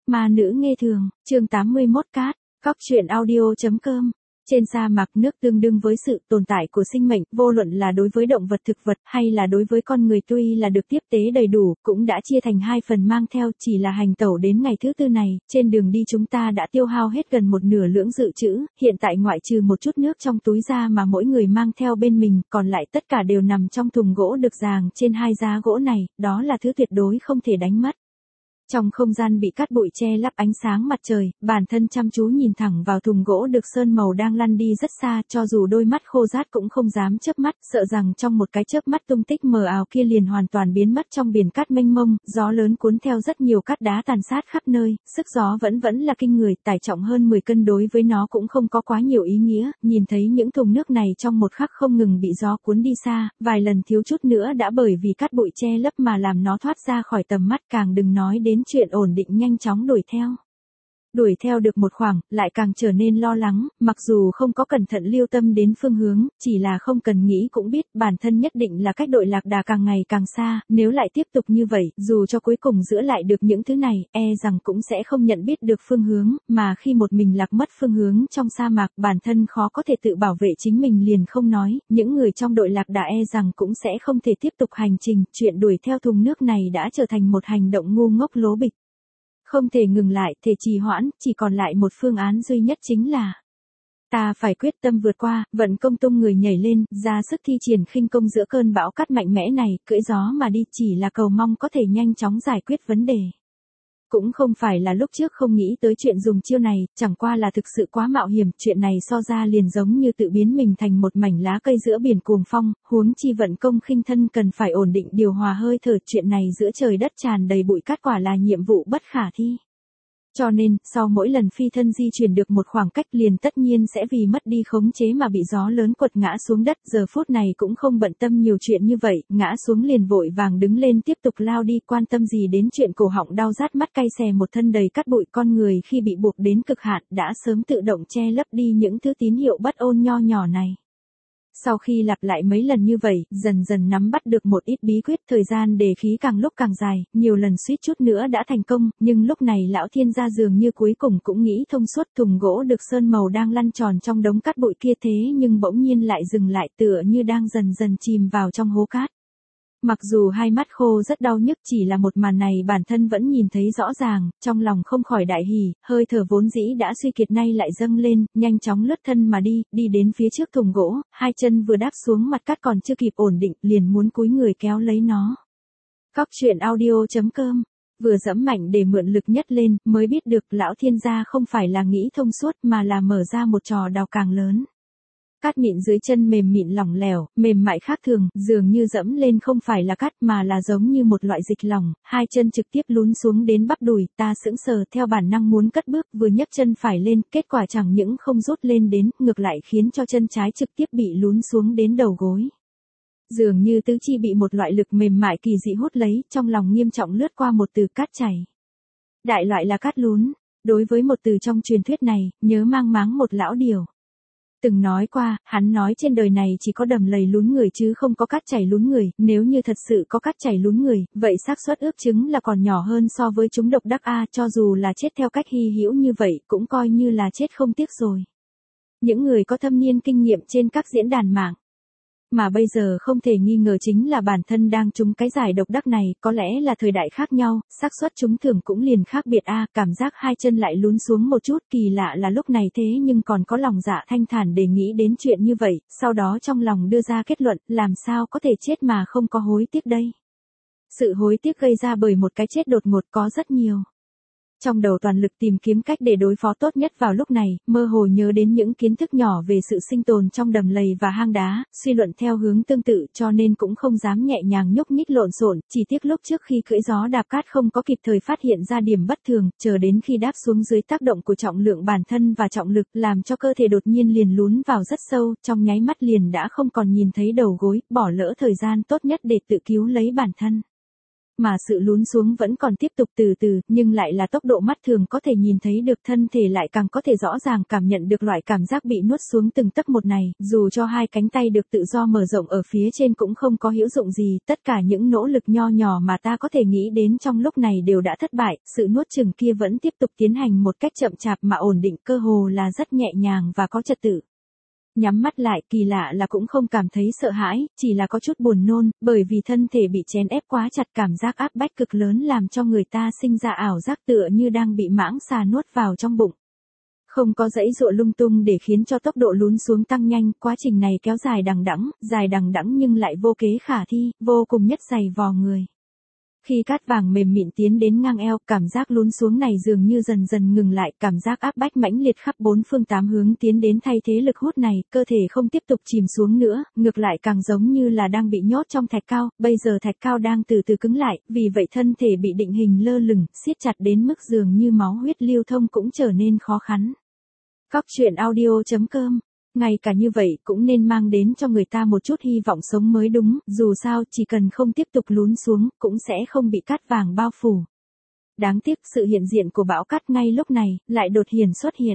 Ma nữ nghe thường, chương 81 cát, góc truyện audio.com. Trên sa mạc nước tương đương với sự tồn tại của sinh mệnh, vô luận là đối với động vật thực vật hay là đối với con người tuy là được tiếp tế đầy đủ, cũng đã chia thành hai phần mang theo, chỉ là hành tẩu đến ngày thứ tư này, trên đường đi chúng ta đã tiêu hao hết gần một nửa lưỡng dự trữ, hiện tại ngoại trừ một chút nước trong túi ra mà mỗi người mang theo bên mình, còn lại tất cả đều nằm trong thùng gỗ được dàng trên hai giá gỗ này, đó là thứ tuyệt đối không thể đánh mất. Trong không gian bị cát bụi che lấp ánh sáng mặt trời, bản thân chăm chú nhìn thẳng vào thùng gỗ được sơn màu đang lăn đi rất xa, cho dù đôi mắt khô rát cũng không dám chớp mắt, sợ rằng trong một cái chớp mắt tung tích mờ ảo kia liền hoàn toàn biến mất trong biển cát mênh mông, gió lớn cuốn theo rất nhiều cát đá tàn sát khắp nơi, sức gió vẫn là kinh người, tải trọng hơn 10 cân đối với nó cũng không có quá nhiều ý nghĩa, nhìn thấy những thùng nước này trong một khắc không ngừng bị gió cuốn đi xa, vài lần thiếu chút nữa đã bởi vì cát bụi che lấp mà làm nó thoát ra khỏi tầm mắt, càng đừng nói đến chuyện ổn định nhanh chóng đuổi theo. Đuổi theo được một khoảng, lại càng trở nên lo lắng, mặc dù không có cẩn thận lưu tâm đến phương hướng, chỉ là không cần nghĩ cũng biết bản thân nhất định là cách đội lạc đà càng ngày càng xa, nếu lại tiếp tục như vậy, dù cho cuối cùng giữ lại được những thứ này, rằng cũng sẽ không nhận biết được phương hướng, mà khi một mình lạc mất phương hướng trong sa mạc, bản thân khó có thể tự bảo vệ chính mình liền không nói, những người trong đội lạc đà rằng cũng sẽ không thể tiếp tục hành trình, chuyện đuổi theo thùng nước này đã trở thành một hành động ngu ngốc lố bịch. Không thể ngừng lại, thể trì hoãn, chỉ còn lại một phương án duy nhất chính là ta phải quyết tâm vượt qua, vận công tung người nhảy lên, ra sức thi triển khinh công giữa cơn bão cát mạnh mẽ này, cưỡi gió mà đi, chỉ là cầu mong có thể nhanh chóng giải quyết vấn đề. Cũng không phải là lúc trước không nghĩ tới chuyện dùng chiêu này, chẳng qua là thực sự quá mạo hiểm, chuyện này so ra liền giống như tự biến mình thành một mảnh lá cây giữa biển cuồng phong, huống chi vận công khinh thân cần phải ổn định điều hòa hơi thở, chuyện này giữa trời đất tràn đầy bụi cát quả là nhiệm vụ bất khả thi. Cho nên, sau mỗi lần phi thân di chuyển được một khoảng cách liền tất nhiên sẽ vì mất đi khống chế mà bị gió lớn quật ngã xuống đất, giờ phút này cũng không bận tâm nhiều chuyện như vậy, ngã xuống liền vội vàng đứng lên tiếp tục lao đi, quan tâm gì đến chuyện cổ họng đau rát mắt cay xè một thân đầy cát bụi, con người khi bị buộc đến cực hạn đã sớm tự động che lấp đi những thứ tín hiệu bất ôn nho nhỏ này. Sau khi lặp lại mấy lần như vậy, dần dần nắm bắt được một ít bí quyết, thời gian đề khí càng lúc càng dài, nhiều lần suýt chút nữa đã thành công, nhưng lúc này lão thiên gia dường như cuối cùng cũng nghĩ thông suốt, thùng gỗ được sơn màu đang lăn tròn trong đống cát bụi kia thế nhưng bỗng nhiên lại dừng lại tựa như đang dần dần chìm vào trong hố cát. Mặc dù hai mắt khô rất đau nhức, chỉ là một màn này bản thân vẫn nhìn thấy rõ ràng, trong lòng không khỏi đại hỉ, hơi thở vốn dĩ đã suy kiệt nay lại dâng lên, nhanh chóng lướt thân mà đi đến phía trước thùng gỗ, hai chân vừa đáp xuống mặt cát còn chưa kịp ổn định, liền muốn cúi người kéo lấy nó. Góc truyện audio.com. Vừa dẫm mạnh để mượn lực nhất lên, mới biết được lão thiên gia không phải là nghĩ thông suốt mà là mở ra một trò đào càng lớn. Cát mịn dưới chân mềm mịn lỏng lẻo, mềm mại khác thường, dường như dẫm lên không phải là cát mà là giống như một loại dịch lỏng, hai chân trực tiếp lún xuống đến bắp đùi, ta sững sờ theo bản năng muốn cất bước, vừa nhấc chân phải lên, kết quả chẳng những không rút lên đến, ngược lại khiến cho chân trái trực tiếp bị lún xuống đến đầu gối. Dường như tứ chi bị một loại lực mềm mại kỳ dị hút lấy, trong lòng nghiêm trọng lướt qua một từ cát chảy. Đại loại là cát lún, đối với một từ trong truyền thuyết này, nhớ mang máng một lão điều. Từng nói qua, hắn nói trên đời này chỉ có đầm lầy lún người chứ không có cát chảy lún người, nếu như thật sự có cát chảy lún người, vậy xác suất ước chứng là còn nhỏ hơn so với chúng độc đắc cho dù là chết theo cách hy hữu như vậy, cũng coi như là chết không tiếc rồi. Những người có thâm niên kinh nghiệm trên các diễn đàn mạng. Mà bây giờ không thể nghi ngờ chính là bản thân đang trúng cái giải độc đắc này, có lẽ là thời đại khác nhau, xác suất trúng thưởng cũng liền khác biệt cảm giác hai chân lại lún xuống một chút, kỳ lạ là lúc này thế nhưng còn có lòng dạ thanh thản để nghĩ đến chuyện như vậy, sau đó trong lòng đưa ra kết luận, làm sao có thể chết mà không có hối tiếc đây. Sự hối tiếc gây ra bởi một cái chết đột ngột có rất nhiều. Trong đầu toàn lực tìm kiếm cách để đối phó tốt nhất vào lúc này, mơ hồ nhớ đến những kiến thức nhỏ về sự sinh tồn trong đầm lầy và hang đá, suy luận theo hướng tương tự cho nên cũng không dám nhẹ nhàng nhúc nhích lộn xộn, chỉ tiếc lúc trước khi cưỡi gió đạp cát không có kịp thời phát hiện ra điểm bất thường, chờ đến khi đáp xuống dưới tác động của trọng lượng bản thân và trọng lực làm cho cơ thể đột nhiên liền lún vào rất sâu, trong nháy mắt liền đã không còn nhìn thấy đầu gối, bỏ lỡ thời gian tốt nhất để tự cứu lấy bản thân. mà sự lún xuống vẫn còn tiếp tục từ từ, nhưng lại là tốc độ mắt thường có thể nhìn thấy được, thân thể lại càng có thể rõ ràng cảm nhận được loại cảm giác bị nuốt xuống từng tấc một này, dù cho hai cánh tay được tự do mở rộng ở phía trên cũng không có hữu dụng gì, tất cả những nỗ lực nho nhỏ mà ta có thể nghĩ đến trong lúc này đều đã thất bại, sự nuốt chửng kia vẫn tiếp tục tiến hành một cách chậm chạp mà ổn định, cơ hồ là rất nhẹ nhàng và có trật tự. Nhắm mắt lại, kỳ lạ là cũng không cảm thấy sợ hãi, chỉ là có chút buồn nôn, bởi vì thân thể bị chèn ép quá chặt, cảm giác áp bách cực lớn làm cho người ta sinh ra ảo giác tựa như đang bị mãng xà nuốt vào trong bụng. Không có dãy dụa lung tung để khiến cho tốc độ lún xuống tăng nhanh, quá trình này kéo dài đằng đẵng nhưng lại vô kế khả thi, vô cùng nhất dày vò người. Khi cát vàng mềm mịn tiến đến ngang eo, cảm giác lún xuống này dường như dần dần ngừng lại, cảm giác áp bách mãnh liệt khắp bốn phương tám hướng tiến đến thay thế lực hút này, cơ thể không tiếp tục chìm xuống nữa, ngược lại càng giống như là đang bị nhốt trong thạch cao, bây giờ thạch cao đang từ từ cứng lại, vì vậy thân thể bị định hình lơ lửng, siết chặt đến mức dường như máu huyết lưu thông cũng trở nên khó khăn. Cóc truyện audio.com. Ngay cả như vậy cũng nên mang đến cho người ta một chút hy vọng sống mới đúng, dù sao chỉ cần không tiếp tục lún xuống, cũng sẽ không bị cát vàng bao phủ. Đáng tiếc sự hiện diện của bão cát ngay lúc này, lại đột nhiên xuất hiện.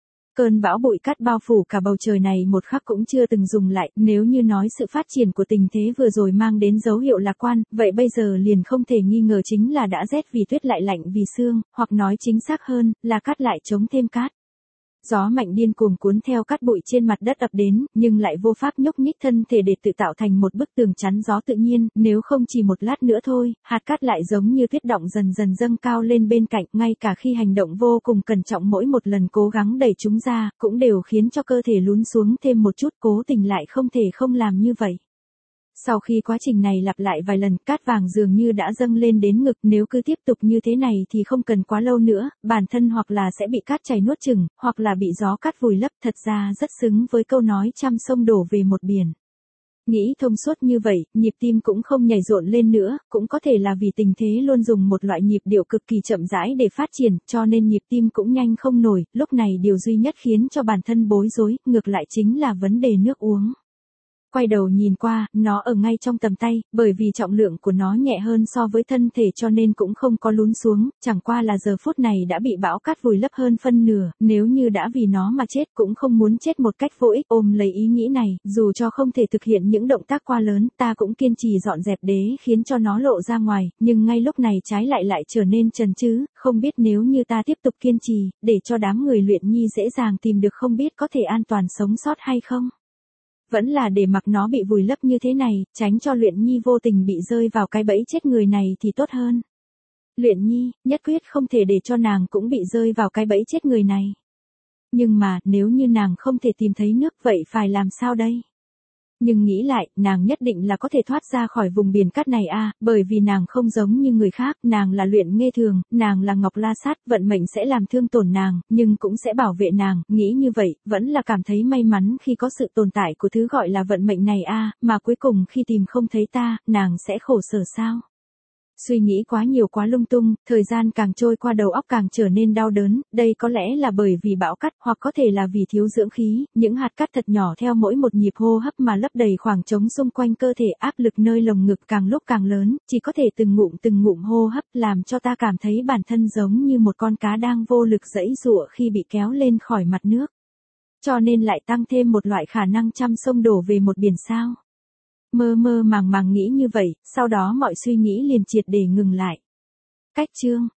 Cơn bão bụi cát bao phủ cả bầu trời này một khắc cũng chưa từng dùng lại, nếu như nói sự phát triển của tình thế vừa rồi mang đến dấu hiệu lạc quan, vậy bây giờ liền không thể nghi ngờ chính là đã rét vì tuyết lại lạnh vì sương, hoặc nói chính xác hơn, là cát lại chống thêm cát. Gió mạnh điên cuồng cuốn theo cát bụi trên mặt đất ập đến, nhưng lại vô pháp nhúc nhích thân thể để tự tạo thành một bức tường chắn gió tự nhiên, nếu không chỉ một lát nữa thôi, hạt cát lại giống như tuyết động dần dần dâng cao lên bên cạnh, ngay cả khi hành động vô cùng cẩn trọng mỗi một lần cố gắng đẩy chúng ra, cũng đều khiến cho cơ thể lún xuống thêm một chút, cố tình lại không thể không làm như vậy. Sau khi quá trình này lặp lại vài lần, cát vàng dường như đã dâng lên đến ngực, nếu cứ tiếp tục như thế này thì không cần quá lâu nữa, bản thân hoặc là sẽ bị cát chảy nuốt chửng, hoặc là bị gió cát vùi lấp, thật ra rất xứng với câu nói trăm sông đổ về một biển. Nghĩ thông suốt như vậy, nhịp tim cũng không nhảy rộn lên nữa, cũng có thể là vì tình thế luôn dùng một loại nhịp điệu cực kỳ chậm rãi để phát triển, cho nên nhịp tim cũng nhanh không nổi, lúc này điều duy nhất khiến cho bản thân bối rối, ngược lại chính là vấn đề nước uống. Quay đầu nhìn qua, nó ở ngay trong tầm tay, bởi vì trọng lượng của nó nhẹ hơn so với thân thể cho nên cũng không có lún xuống, chẳng qua là giờ phút này đã bị bão cát vùi lấp hơn phân nửa, nếu như đã vì nó mà chết cũng không muốn chết một cách vô ích, ôm lấy ý nghĩ này, dù cho không thể thực hiện những động tác quá lớn, ta cũng kiên trì dọn dẹp đế khiến cho nó lộ ra ngoài, nhưng ngay lúc này trái lại trở nên chần chừ, không biết nếu như ta tiếp tục kiên trì, để cho đám người luyện nhi dễ dàng tìm được không biết có thể an toàn sống sót hay không. Vẫn là để mặc nó bị vùi lấp như thế này, tránh cho Luyện Nhi vô tình bị rơi vào cái bẫy chết người này thì tốt hơn. Luyện Nhi, nhất quyết không thể để cho nàng cũng bị rơi vào cái bẫy chết người này. Nhưng mà, nếu như nàng không thể tìm thấy nước vậy phải làm sao đây? Nhưng nghĩ lại, nàng nhất định là có thể thoát ra khỏi vùng biển cát này bởi vì nàng không giống như người khác, nàng là Luyện Nghê Thường, nàng là Ngọc La Sát, vận mệnh sẽ làm thương tổn nàng, nhưng cũng sẽ bảo vệ nàng, nghĩ như vậy, vẫn là cảm thấy may mắn khi có sự tồn tại của thứ gọi là vận mệnh này mà cuối cùng khi tìm không thấy ta, nàng sẽ khổ sở sao? Suy nghĩ quá nhiều quá lung tung, thời gian càng trôi qua đầu óc càng trở nên đau đớn, đây có lẽ là bởi vì bão cát, hoặc có thể là vì thiếu dưỡng khí, những hạt cát thật nhỏ theo mỗi một nhịp hô hấp mà lấp đầy khoảng trống xung quanh cơ thể, áp lực nơi lồng ngực càng lúc càng lớn, chỉ có thể từng ngụm hô hấp làm cho ta cảm thấy bản thân giống như một con cá đang vô lực giãy giụa khi bị kéo lên khỏi mặt nước. Cho nên lại tăng thêm một loại khả năng trăm sông đổ về một biển sao. Mơ màng nghĩ như vậy, sau đó mọi suy nghĩ liền triệt để ngừng lại. Cách chương